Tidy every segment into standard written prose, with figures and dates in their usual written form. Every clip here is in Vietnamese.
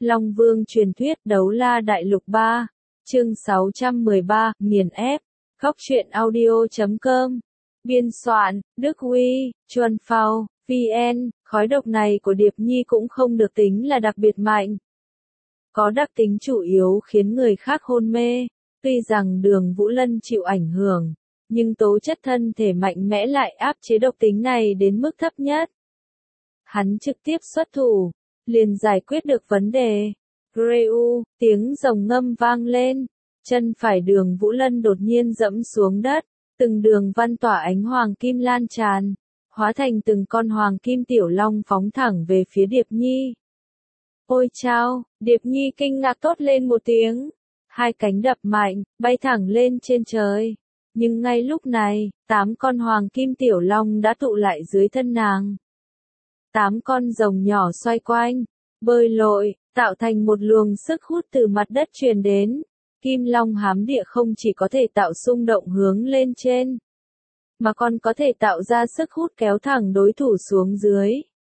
Long Vương truyền thuyết Đấu La Đại Lục 3, chương 613, nghiền ép. Góc truyện audio.com. Biên soạn, Đức Huy, Chuân Phao, VN. Khói độc này của Điệp Nhi cũng không được tính là đặc biệt mạnh. Có đặc tính chủ yếu khiến người khác hôn mê. Tuy rằng Đường Vũ Lân chịu ảnh hưởng, nhưng tố chất thân thể mạnh mẽ lại áp chế độc tính này đến mức thấp nhất. Hắn trực tiếp xuất thủ, liền giải quyết được vấn đề. Greu, tiếng rồng ngâm vang lên, chân phải Đường Vũ Lân đột nhiên dẫm xuống đất, từng đường văn tỏa ánh hoàng kim lan tràn, hóa thành từng con hoàng kim tiểu long phóng thẳng về phía Điệp Nhi. Ôi chao, Điệp Nhi kinh ngạc thốt lên một tiếng, hai cánh đập mạnh, bay thẳng lên trên trời. Nhưng ngay lúc này, 8 con hoàng kim tiểu long đã tụ lại dưới thân nàng. 8 con rồng nhỏ xoay quanh, bơi lội, tạo thành một luồng sức hút từ mặt đất truyền đến. Kim long hám địa không chỉ có thể tạo xung động hướng lên trên, mà còn có thể tạo ra sức hút kéo thẳng đối thủ xuống dưới.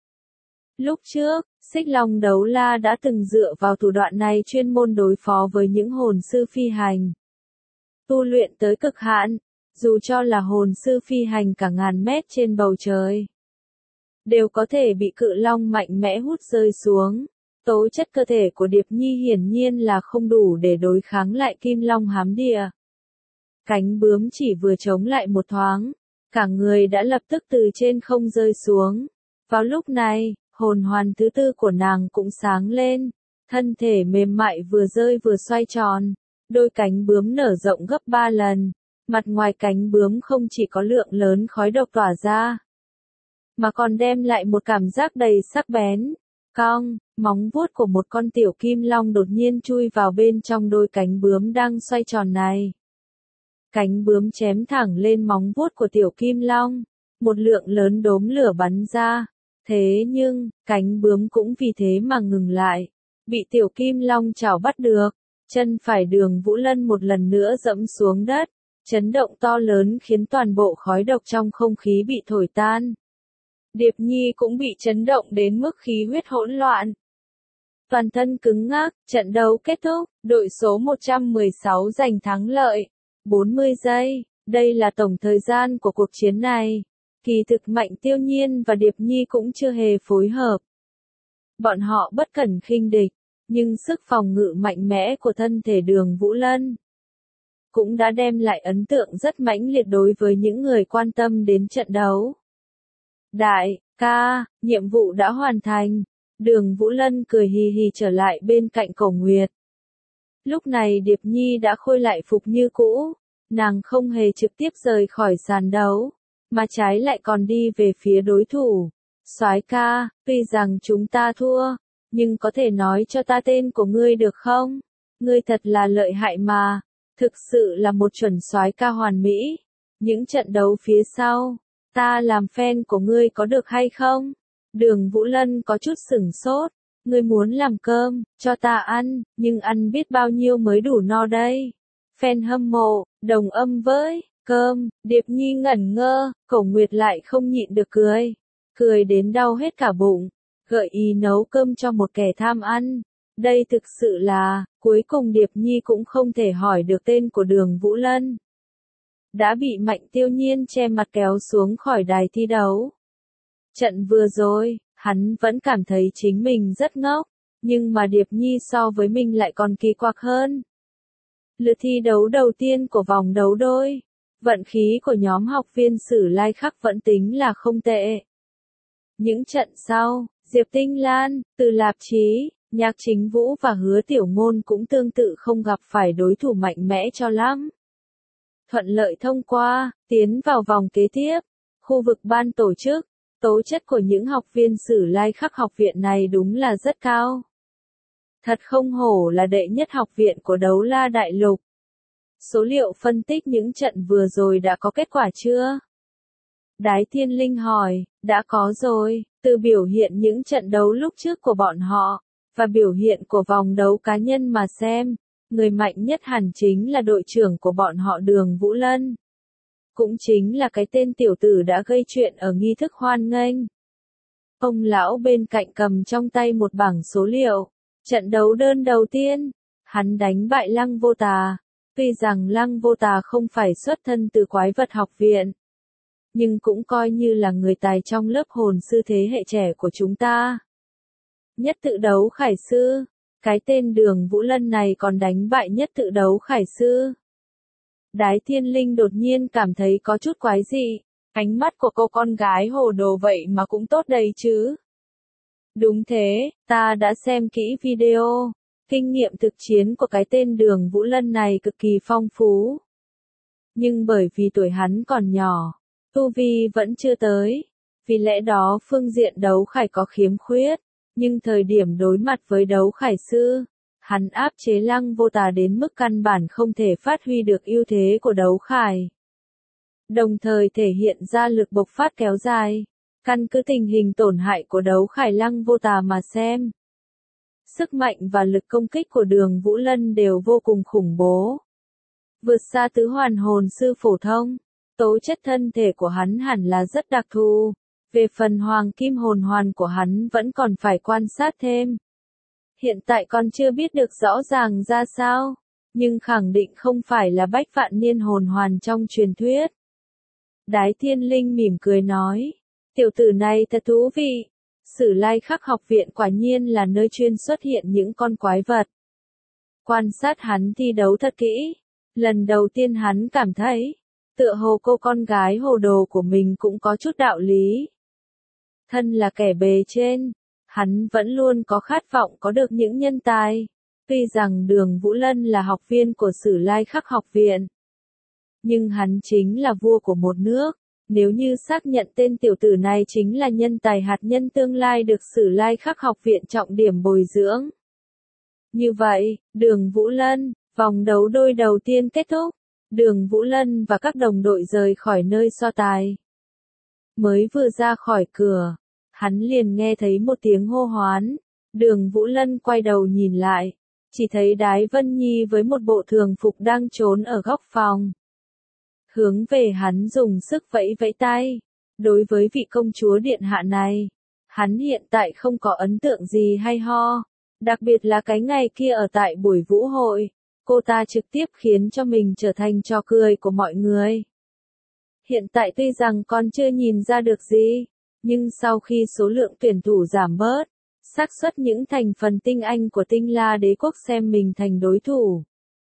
Lúc trước, Xích Long Đấu La đã từng dựa vào thủ đoạn này chuyên môn đối phó với những hồn sư phi hành. Tu luyện tới cực hạn, dù cho là hồn sư phi hành cả ngàn mét trên bầu trời, đều có thể bị cự long mạnh mẽ hút rơi xuống. Tố chất cơ thể của Điệp Nhi hiển nhiên là không đủ để đối kháng lại Kim Long hám địa. Cánh bướm chỉ vừa chống lại một thoáng, cả người đã lập tức từ trên không rơi xuống. Vào lúc này, hồn hoàn thứ tư của nàng cũng sáng lên, thân thể mềm mại vừa rơi vừa xoay tròn, đôi cánh bướm nở rộng gấp 3 lần, mặt ngoài cánh bướm không chỉ có lượng lớn khói độc tỏa ra, mà còn đem lại một cảm giác đầy sắc bén. Cong, móng vuốt của một con tiểu kim long đột nhiên chui vào bên trong đôi cánh bướm đang xoay tròn này. Cánh bướm chém thẳng lên móng vuốt của tiểu kim long, một lượng lớn đốm lửa bắn ra. Thế nhưng, cánh bướm cũng vì thế mà ngừng lại, bị tiểu kim long chảo bắt được. Chân phải Đường Vũ Lân một lần nữa dẫm xuống đất, chấn động to lớn khiến toàn bộ khói độc trong không khí bị thổi tan. Điệp Nhi cũng bị chấn động đến mức khí huyết hỗn loạn. Toàn thân cứng ngắc, trận đấu kết thúc, đội số 116 giành thắng lợi. 40 giây, đây là tổng thời gian của cuộc chiến này. Kỳ thực Mạnh Tiêu Nhiên và Điệp Nhi cũng chưa hề phối hợp. Bọn họ bất cẩn khinh địch, nhưng sức phòng ngự mạnh mẽ của thân thể Đường Vũ Lân cũng đã đem lại ấn tượng rất mãnh liệt đối với những người quan tâm đến trận đấu. Đại ca, nhiệm vụ đã hoàn thành. Đường Vũ Lân cười hì hì trở lại bên cạnh Cổ Nguyệt. Lúc này Điệp Nhi đã khôi lại phục như cũ, nàng không hề trực tiếp rời khỏi sàn đấu, mà trái lại còn đi về phía đối thủ. Soái ca, tuy rằng chúng ta thua, nhưng có thể nói cho ta tên của ngươi được không? Ngươi thật là lợi hại mà, thực sự là một chuẩn soái ca hoàn mỹ. Những trận đấu phía sau, ta làm fan của ngươi có được hay không? Đường Vũ Lân có chút sửng sốt. Ngươi muốn làm cơm, cho ta ăn, nhưng ăn biết bao nhiêu mới đủ no đây? Fan hâm mộ, đồng âm với, cơm, Điệp Nhi ngẩn ngơ, Cổ Nguyệt lại không nhịn được cười. Cười đến đau hết cả bụng, gợi ý nấu cơm cho một kẻ tham ăn. Đây thực sự là, cuối cùng Điệp Nhi cũng không thể hỏi được tên của Đường Vũ Lân. Đã bị Mạnh Tiêu Nhiên che mặt kéo xuống khỏi đài thi đấu. Trận vừa rồi, hắn vẫn cảm thấy chính mình rất ngốc, nhưng mà Điệp Nhi so với mình lại còn kỳ quặc hơn. Lượt thi đấu đầu tiên của vòng đấu đôi, vận khí của nhóm học viên Sử Lai Khắc vẫn tính là không tệ. Những trận sau, Diệp Tinh Lan, Từ Lạp Chí, Nhạc Chính Vũ và Hứa Tiểu Ngôn cũng tương tự không gặp phải đối thủ mạnh mẽ cho lắm. Thuận lợi thông qua, tiến vào vòng kế tiếp. Khu vực ban tổ chức, tố chất của những học viên Sử Lai Khắc học viện này đúng là rất cao. Thật không hổ là đệ nhất học viện của Đấu La Đại Lục. Số liệu phân tích những trận vừa rồi đã có kết quả chưa? Đái Thiên Linh hỏi, đã có rồi, từ biểu hiện những trận đấu lúc trước của bọn họ, và biểu hiện của vòng đấu cá nhân mà xem, người mạnh nhất hẳn chính là đội trưởng của bọn họ Đường Vũ Lân. Cũng chính là cái tên tiểu tử đã gây chuyện ở nghi thức hoan nghênh. Ông lão bên cạnh cầm trong tay một bảng số liệu, Trận đấu đơn đầu tiên, hắn đánh bại Lăng Vô Tà. Tuy rằng Lăng Vô Tà không phải xuất thân từ quái vật học viện, nhưng cũng coi như là người tài trong lớp hồn sư thế hệ trẻ của chúng ta. Nhất tự đấu khải sư, cái tên Đường Vũ Lân này còn đánh bại nhất tự đấu khải sư. Đái Thiên Linh đột nhiên cảm thấy có chút quái dị, ánh mắt của cô con gái hồ đồ vậy mà cũng tốt đầy chứ. Đúng thế, ta đã xem kỹ video, kinh nghiệm thực chiến của cái tên Đường Vũ Lân này cực kỳ phong phú. Nhưng bởi vì tuổi hắn còn nhỏ, tu vi vẫn chưa tới, vì lẽ đó phương diện đấu khải có khiếm khuyết, nhưng thời điểm đối mặt với đấu khải sư, hắn áp chế Lăng Vô Tà đến mức căn bản không thể phát huy được ưu thế của đấu khải. Đồng thời thể hiện ra lực bộc phát kéo dài, căn cứ tình hình tổn hại của đấu khải Lăng Vô Tà mà xem. Sức mạnh và lực công kích của Đường Vũ Lân đều vô cùng khủng bố. Vượt xa tứ hoàn hồn sư phổ thông, tố chất thân thể của hắn hẳn là rất đặc thù. Về phần hoàng kim hồn hoàn của hắn vẫn còn phải quan sát thêm. Hiện tại còn chưa biết được rõ ràng ra sao, nhưng khẳng định không phải là bách vạn niên hồn hoàn trong truyền thuyết. Đái Thiên Linh mỉm cười nói, tiểu tử này thật thú vị, Sử Lai Khắc học viện quả nhiên là nơi chuyên xuất hiện những con quái vật. Quan sát hắn thi đấu thật kỹ, lần đầu tiên hắn cảm thấy, tựa hồ cô con gái hồ đồ của mình cũng có chút đạo lý. Thân là kẻ bề trên, hắn vẫn luôn có khát vọng có được những nhân tài. Tuy rằng Đường Vũ Lân là học viên của Sử Lai Khắc học viện, nhưng hắn chính là vua của một nước. Nếu như xác nhận tên tiểu tử này chính là nhân tài hạt nhân tương lai được Sử Lai Khắc học viện trọng điểm bồi dưỡng. Như vậy, Đường Vũ Lân, vòng đấu đôi đầu tiên kết thúc. Đường Vũ Lân và các đồng đội rời khỏi nơi so tài. Mới vừa ra khỏi cửa, hắn liền nghe thấy một tiếng hô hoán. Đường Vũ Lân quay đầu nhìn lại, chỉ thấy Đái Vân Nhi với một bộ thường phục đang trốn ở góc phòng. Hướng về hắn dùng sức vẫy vẫy tay. Đối với vị công chúa điện hạ này, hắn hiện tại không có ấn tượng gì hay ho. Đặc biệt là cái ngày kia ở tại buổi vũ hội, cô ta trực tiếp khiến cho mình trở thành trò cười của mọi người. Hiện tại tuy rằng còn chưa nhìn ra được gì, nhưng sau khi số lượng tuyển thủ giảm bớt, xác suất những thành phần tinh anh của Tinh La Đế quốc xem mình thành đối thủ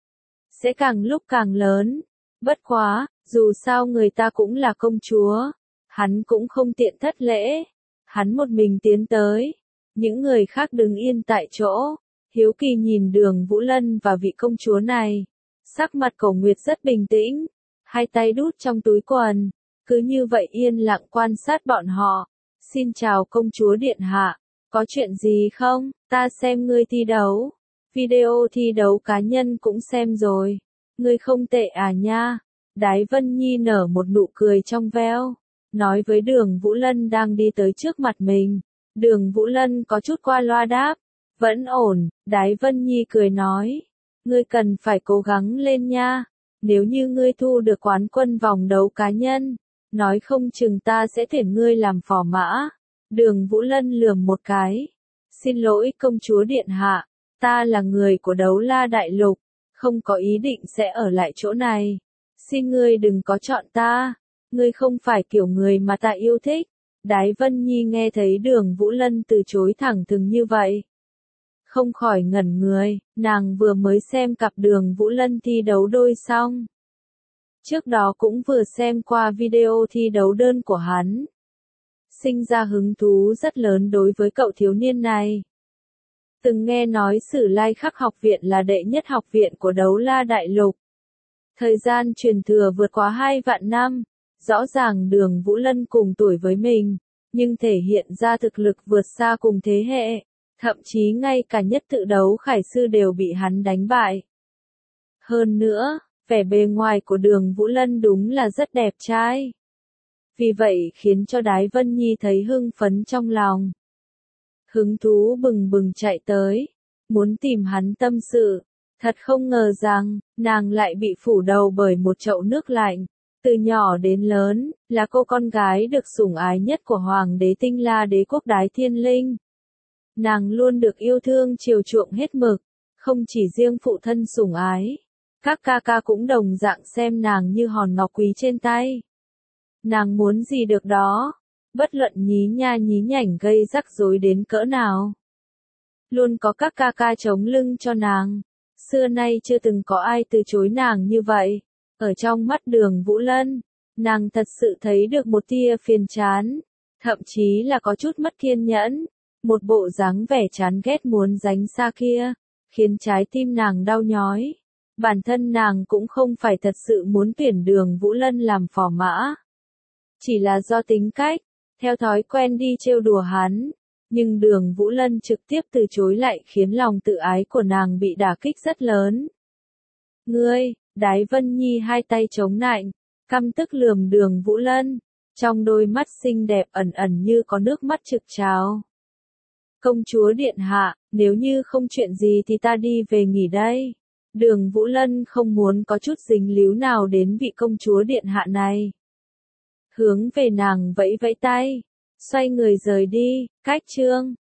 sẽ càng lúc càng lớn. Bất quá, dù sao người ta cũng là công chúa, hắn cũng không tiện thất lễ. Hắn một mình tiến tới, những người khác đứng yên tại chỗ, hiếu kỳ nhìn Đường Vũ Lân và vị công chúa này. Sắc mặt Cổ Nguyệt rất bình tĩnh, hai tay đút trong túi quần, cứ như vậy yên lặng quan sát bọn họ. Xin chào công chúa điện hạ, có chuyện gì không? Ta xem ngươi thi đấu, video thi đấu cá nhân cũng xem rồi, ngươi không tệ à nha. Đái Vân Nhi nở một nụ cười trong veo, nói với Đường Vũ Lân đang đi tới trước mặt mình. Đường Vũ Lân có chút qua loa đáp, vẫn ổn. Đái Vân Nhi cười nói, ngươi cần phải cố gắng lên nha, nếu như ngươi thu được quán quân vòng đấu cá nhân, nói không chừng ta sẽ tuyển ngươi làm phò mã. Đường Vũ Lân lườm một cái, xin lỗi công chúa điện hạ, ta là người của Đấu La Đại Lục, không có ý định sẽ ở lại chỗ này. Xin ngươi đừng có chọn ta, ngươi không phải kiểu người mà ta yêu thích. Đái Vân Nhi nghe thấy Đường Vũ Lân từ chối thẳng thừng như vậy, không khỏi ngẩn người. Nàng vừa mới xem cặp Đường Vũ Lân thi đấu đôi xong, trước đó cũng vừa xem qua video thi đấu đơn của hắn, sinh ra hứng thú rất lớn đối với cậu thiếu niên này. Từng nghe nói Sử Lai Khắc học viện là đệ nhất học viện của Đấu La Đại Lục. Thời gian truyền thừa vượt quá 2 vạn năm, rõ ràng Đường Vũ Lân cùng tuổi với mình, nhưng thể hiện ra thực lực vượt xa cùng thế hệ, thậm chí ngay cả nhất tự đấu khải sư đều bị hắn đánh bại. Hơn nữa, vẻ bề ngoài của Đường Vũ Lân đúng là rất đẹp trai. Vì vậy khiến cho Đái Vân Nhi thấy hưng phấn trong lòng. Hứng thú bừng bừng chạy tới, muốn tìm hắn tâm sự. Thật không ngờ rằng, nàng lại bị phủ đầu bởi một chậu nước lạnh. Từ nhỏ đến lớn, là cô con gái được sủng ái nhất của Hoàng đế Tinh La Đế quốc Đái Thiên Linh. Nàng luôn được yêu thương chiều chuộng hết mực, không chỉ riêng phụ thân sủng ái. Các ca ca cũng đồng dạng xem nàng như hòn ngọc quý trên tay. Nàng muốn gì được đó, bất luận nhí nha nhí nhảnh gây rắc rối đến cỡ nào. Luôn có các ca ca chống lưng cho nàng. Xưa nay chưa từng có ai từ chối nàng như vậy. Ở trong mắt Đường Vũ Lân, nàng thật sự thấy được một tia phiền chán, thậm chí là có chút mất kiên nhẫn. Một bộ dáng vẻ chán ghét muốn tránh xa kia, khiến trái tim nàng đau nhói. Bản thân nàng cũng không phải thật sự muốn tuyển Đường Vũ Lân làm phò mã. Chỉ là do tính cách, theo thói quen đi trêu đùa hắn. Nhưng Đường Vũ Lân trực tiếp từ chối lại khiến lòng tự ái của nàng bị đả kích rất lớn. Ngươi, Đái Vân Nhi hai tay chống nạnh, căm tức lườm Đường Vũ Lân, trong đôi mắt xinh đẹp ẩn ẩn như có nước mắt trực trào. Công chúa điện hạ, nếu như không chuyện gì thì ta đi về nghỉ đây. Đường Vũ Lân không muốn có chút dính líu nào đến vị công chúa điện hạ này. Hướng về nàng vẫy vẫy tay, xoay người rời đi, cách chương.